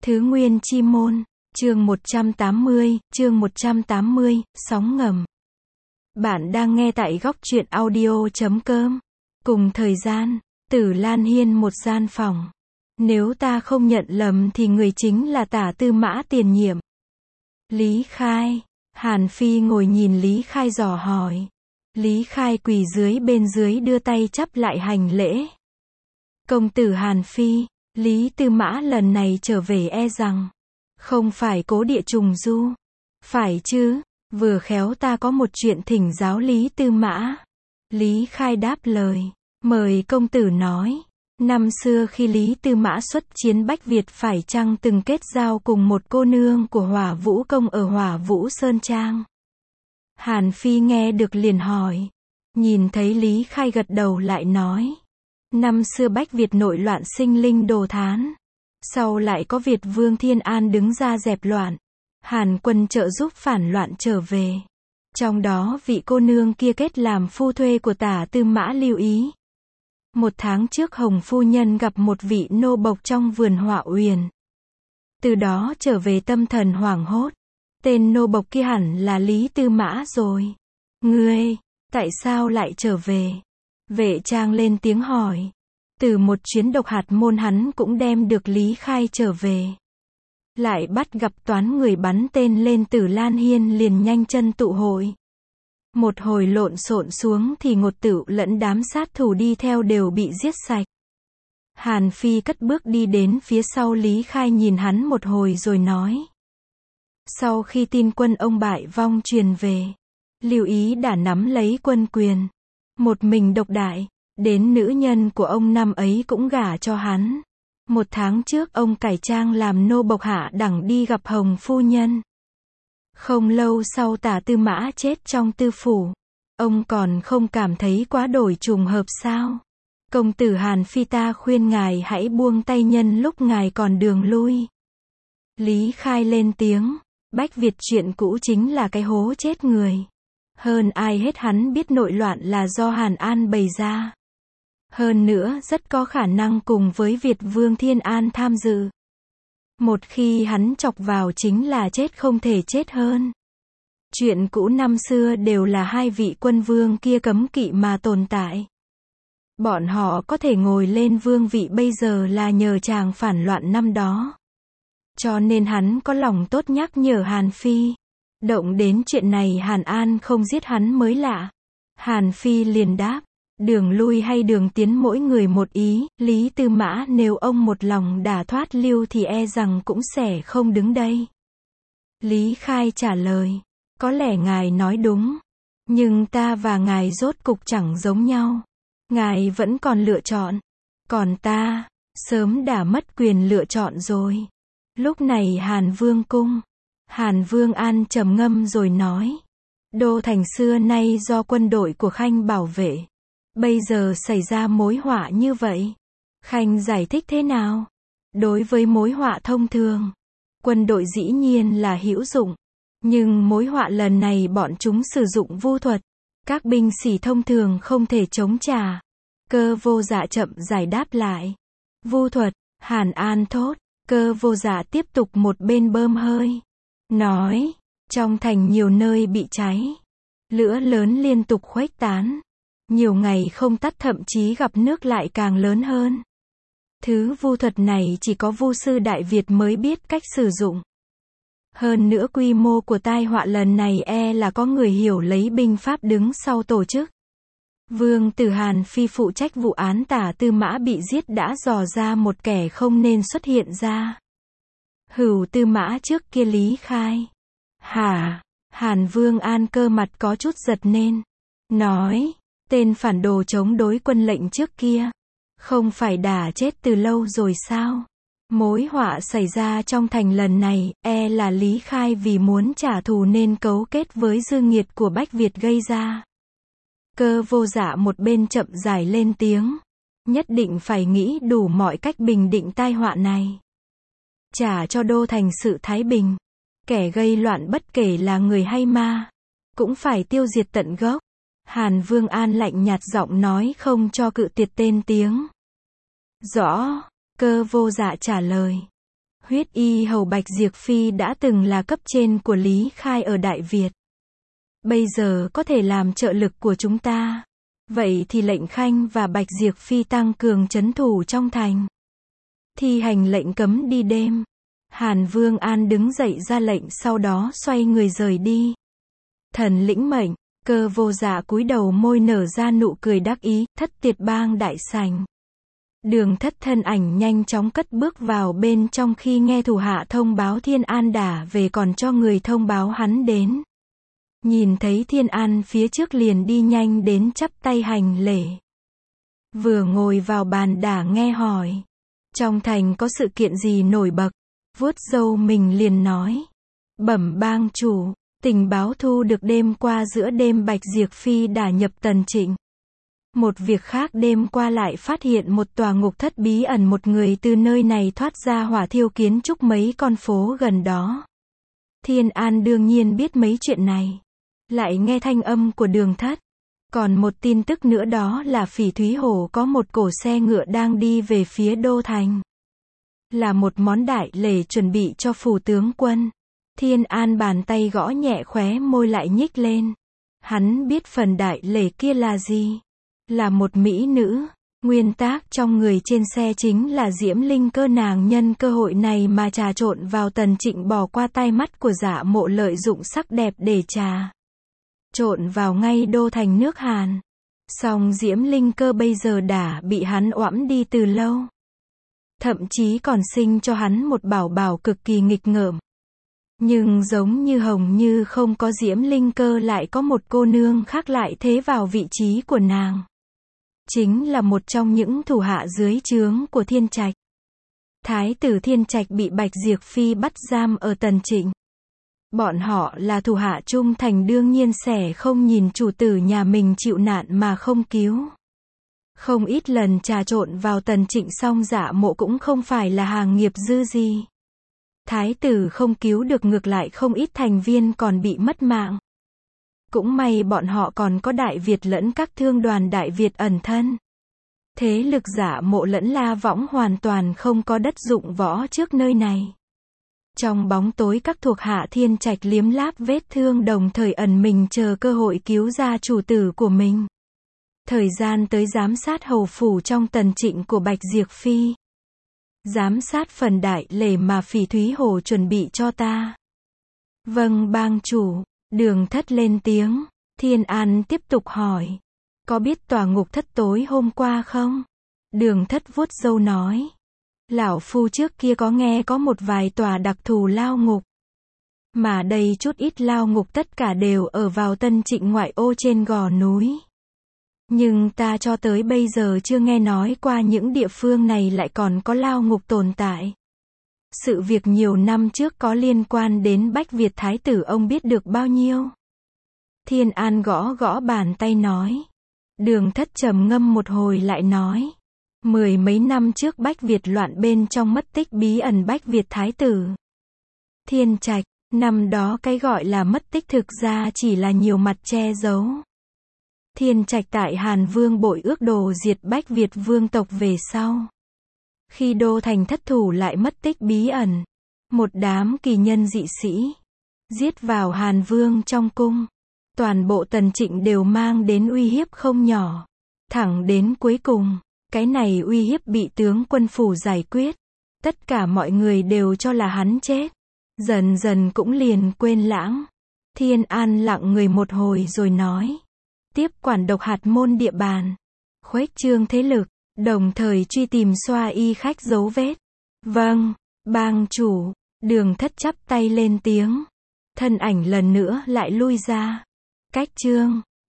Thứ Nguyên Chi Môn, chương 180, sóng ngầm. Bạn đang nghe tại góc truyện audio.com. Cùng thời gian, Tử Lan Hiên một gian phòng. Nếu ta không nhận lầm thì người chính là Tả Tư Mã tiền nhiệm. Lý Khai. Hàn Phi ngồi nhìn Lý Khai dò hỏi. Lý Khai quỳ bên dưới đưa tay chắp lại hành lễ. Công tử Hàn Phi, Lý Tư Mã lần này trở về e rằng không phải cố địa trùng du. Phải chứ, vừa khéo ta có một chuyện thỉnh giáo Lý Tư Mã. Lý Khai đáp lời, mời công tử nói. Năm xưa khi Lý Tư Mã xuất chiến Bách Việt phải chăng từng kết giao cùng một cô nương của Hỏa Vũ Công ở Hỏa Vũ Sơn Trang? Hàn Phi nghe được liền hỏi. Nhìn thấy Lý Khai gật đầu lại nói. Năm xưa Bách Việt nội loạn sinh linh đồ thán. Sau lại có Việt Vương Thiên An đứng ra dẹp loạn. Hàn quân trợ giúp phản loạn trở về. Trong đó vị cô nương kia kết làm phu thuê của Tả Tư Mã Lưu Ý. Một tháng trước Hồng phu nhân gặp một vị nô bộc trong vườn Họa Uyển. Từ đó trở về tâm thần hoảng hốt. Tên nô bộc kia hẳn là Lý Tư Mã rồi. Ngươi, tại sao lại trở về? Vệ Trang lên tiếng hỏi. Từ một chuyến độc hạt môn hắn cũng đem được Lý Khai trở về. Lại bắt gặp toán người bắn tên lên Tử Lan Hiên liền nhanh chân tụ hội. Một hồi lộn xộn xuống thì Ngột Tựu lẫn đám sát thủ đi theo đều bị giết sạch. Hàn Phi cất bước đi đến phía sau Lý Khai nhìn hắn một hồi rồi nói. Sau khi tin quân ông bại vong truyền về, Lưu Ý đã nắm lấy quân quyền. Một mình độc đại, đến nữ nhân của ông năm ấy cũng gả cho hắn. Một tháng trước ông cải trang làm nô bộc hạ đẳng đi gặp Hồng phu nhân. Không lâu sau Tả Tư Mã chết trong tư phủ. Ông còn không cảm thấy quá đổi trùng hợp sao? Công tử Hàn Phi ta khuyên ngài hãy buông tay nhân lúc ngài còn đường lui. Lý Khai lên tiếng. Bách Việt chuyện cũ chính là cái hố chết người. Hơn ai hết hắn biết nội loạn là do Hàn An bày ra. Hơn nữa rất có khả năng cùng với Việt Vương Thiên An tham dự. Một khi hắn chọc vào chính là chết không thể chết hơn. Chuyện cũ năm xưa đều là hai vị quân vương kia cấm kỵ mà tồn tại. Bọn họ có thể ngồi lên vương vị bây giờ là nhờ chàng phản loạn năm đó. Cho nên hắn có lòng tốt nhắc nhở Hàn Phi. Động đến chuyện này Hàn An không giết hắn mới lạ. Hàn Phi liền đáp. Đường lui hay đường tiến mỗi người một ý. Lý Tư Mã nếu ông một lòng đả thoát lưu thì e rằng cũng sẽ không đứng đây. Lý Khai trả lời. Có lẽ ngài nói đúng. Nhưng ta và ngài rốt cục chẳng giống nhau. Ngài vẫn còn lựa chọn. Còn ta, sớm đã mất quyền lựa chọn rồi. Lúc này Hàn Vương cung. Hàn Vương An trầm ngâm rồi nói. Đô thành xưa nay do quân đội của Khanh bảo vệ. Bây giờ xảy ra mối họa như vậy. Khanh giải thích thế nào? Đối với mối họa thông thường, quân đội dĩ nhiên là hữu dụng. Nhưng mối họa lần này bọn chúng sử dụng vu thuật. Các binh sĩ thông thường không thể chống trả. Cơ Vô Dạ chậm giải đáp lại. Vu thuật, Hàn An thốt. Cơ Vô Dạ tiếp tục một bên bơm hơi. Nói, trong thành nhiều nơi bị cháy. Lửa lớn liên tục khuếch tán. Nhiều ngày không tắt thậm chí gặp nước lại càng lớn hơn. Thứ vu thuật này chỉ có vu sư Đại Việt mới biết cách sử dụng. Hơn nữa quy mô của tai họa lần này e là có người hiểu lấy binh pháp đứng sau tổ chức. Vương tử Hàn Phi phụ trách vụ án Tả Tư Mã bị giết đã dò ra một kẻ không nên xuất hiện ra. Hửu Tư Mã trước kia Lý Khai. Hả? Hàn Vương An cơ mặt có chút giật nên. Nói. Tên phản đồ chống đối quân lệnh trước kia. Không phải đã chết từ lâu rồi sao? Mối họa xảy ra trong thành lần này, e là Lý Khai vì muốn trả thù nên cấu kết với dư nghiệt của Bách Việt gây ra. Cơ Vô Dạ một bên chậm rãi lên tiếng. Nhất định phải nghĩ đủ mọi cách bình định tai họa này. Trả cho đô thành sự thái bình. Kẻ gây loạn bất kể là người hay ma, cũng phải tiêu diệt tận gốc. Hàn Vương An lạnh nhạt giọng nói không cho cự tuyệt tên tiếng. Rõ, Cơ Vô Dạ trả lời. Huyết y hầu Bạch Diệp Phi đã từng là cấp trên của Lý Khai ở Đại Việt. Bây giờ có thể làm trợ lực của chúng ta. Vậy thì lệnh Khanh và Bạch Diệp Phi tăng cường trấn thủ trong thành. Thi hành lệnh cấm đi đêm. Hàn Vương An đứng dậy ra lệnh, sau đó xoay người rời đi. Thần lĩnh mệnh. Cơ Vô Dạ cúi đầu, môi nở ra nụ cười đắc ý. Thất Tiệt Bang đại sảnh. Đường Thất thân ảnh nhanh chóng cất bước vào bên trong, khi nghe thủ hạ thông báo Thiên An đã về còn cho người thông báo hắn đến. Nhìn thấy Thiên An phía trước liền đi nhanh đến chắp tay hành lễ. Vừa ngồi vào bàn đã nghe hỏi. Trong thành có sự kiện gì nổi bật? Vuốt râu mình liền nói. Bẩm bang chủ, tình báo thu được đêm qua, giữa đêm Bạch Diệp Phi đã nhập Tần Trịnh. Một việc khác, đêm qua lại phát hiện một tòa ngục thất bí ẩn, một người từ nơi này thoát ra hỏa thiêu kiến trúc mấy con phố gần đó. Thiên An đương nhiên biết mấy chuyện này. Lại nghe thanh âm của Đường Thất. Còn một tin tức nữa, đó là Phỉ Thúy Hồ có một cổ xe ngựa đang đi về phía đô thành. Là một món đại lễ chuẩn bị cho phủ tướng quân. Thiên An bàn tay gõ nhẹ, khóe môi lại nhích lên. Hắn biết phần đại lễ kia là gì. Là một mỹ nữ. Nguyên tác trong người trên xe chính là Diễm Linh Cơ. Nàng nhân cơ hội này mà trà trộn vào Tần Trịnh, bỏ qua tai mắt của Dạ Mộ, lợi dụng sắc đẹp để trà trộn vào ngay đô thành nước Hàn. Song Diễm Linh Cơ bây giờ đã bị hắn oẵm đi từ lâu. Thậm chí còn sinh cho hắn một bảo bảo cực kỳ nghịch ngợm. Nhưng giống như Hồng Như không có Diễm Linh Cơ, lại có một cô nương khác lại thế vào vị trí của nàng. Chính là một trong những thủ hạ dưới trướng của Thiên Trạch. Thái tử Thiên Trạch bị Bạch Diệp Phi bắt giam ở Tần Trịnh. Bọn họ là thủ hạ trung thành, đương nhiên sẽ không nhìn chủ tử nhà mình chịu nạn mà không cứu. Không ít lần trà trộn vào Tần Trịnh, song Dạ Mộ cũng không phải là hàng nghiệp dư gì. Thái tử không cứu được, ngược lại không ít thành viên còn bị mất mạng. Cũng may bọn họ còn có Đại Việt lẫn các thương đoàn Đại Việt ẩn thân. Thế lực Dạ Mộ lẫn La Võng hoàn toàn không có đất dụng võ trước nơi này. Trong bóng tối, các thuộc hạ Thiên Trạch liếm láp vết thương, đồng thời ẩn mình chờ cơ hội cứu ra chủ tử của mình. Thời gian tới giám sát hầu phủ trong Tần Trịnh của Bạch Diệp Phi. Giám sát phần đại lễ mà Phỉ Thúy Hồ chuẩn bị cho ta. Vâng bang chủ. Đường Thất lên tiếng. Thiên An tiếp tục hỏi. Có biết tòa ngục thất tối hôm qua không? Đường Thất vuốt râu nói. Lão phu trước kia có nghe có một vài tòa đặc thù lao ngục. Mà đây chút ít lao ngục tất cả đều ở vào Tân Trịnh ngoại ô trên gò núi. Nhưng ta cho tới bây giờ chưa nghe nói qua những địa phương này lại còn có lao ngục tồn tại. Sự việc nhiều năm trước có liên quan đến Bách Việt Thái tử, ông biết được bao nhiêu? Thiên An gõ gõ bàn tay nói. Đường Thất trầm ngâm một hồi lại nói. 10 mấy năm trước Bách Việt loạn, bên trong mất tích bí ẩn Bách Việt Thái tử Thiên Trạch. Năm đó cái gọi là mất tích thực ra chỉ là nhiều mặt che giấu. Thiên Trạch tại Hàn Vương bội ước đồ diệt Bách Việt vương tộc về sau. Khi đô thành thất thủ lại mất tích bí ẩn. Một đám kỳ nhân dị sĩ giết vào Hàn Vương trong cung. Toàn bộ Tần Trịnh đều mang đến uy hiếp không nhỏ. Thẳng đến cuối cùng, cái này uy hiếp bị tướng quân phủ giải quyết. Tất cả mọi người đều cho là hắn chết. Dần dần cũng liền quên lãng. Thiên An lặng người một hồi rồi nói. Tiếp quản độc hạt môn địa bàn. Khuếch trương thế lực. Đồng thời truy tìm Xoa Y khách dấu vết. Vâng, bang chủ. Đường Thất chắp tay lên tiếng. Thân ảnh lần nữa lại lui ra. Cách chương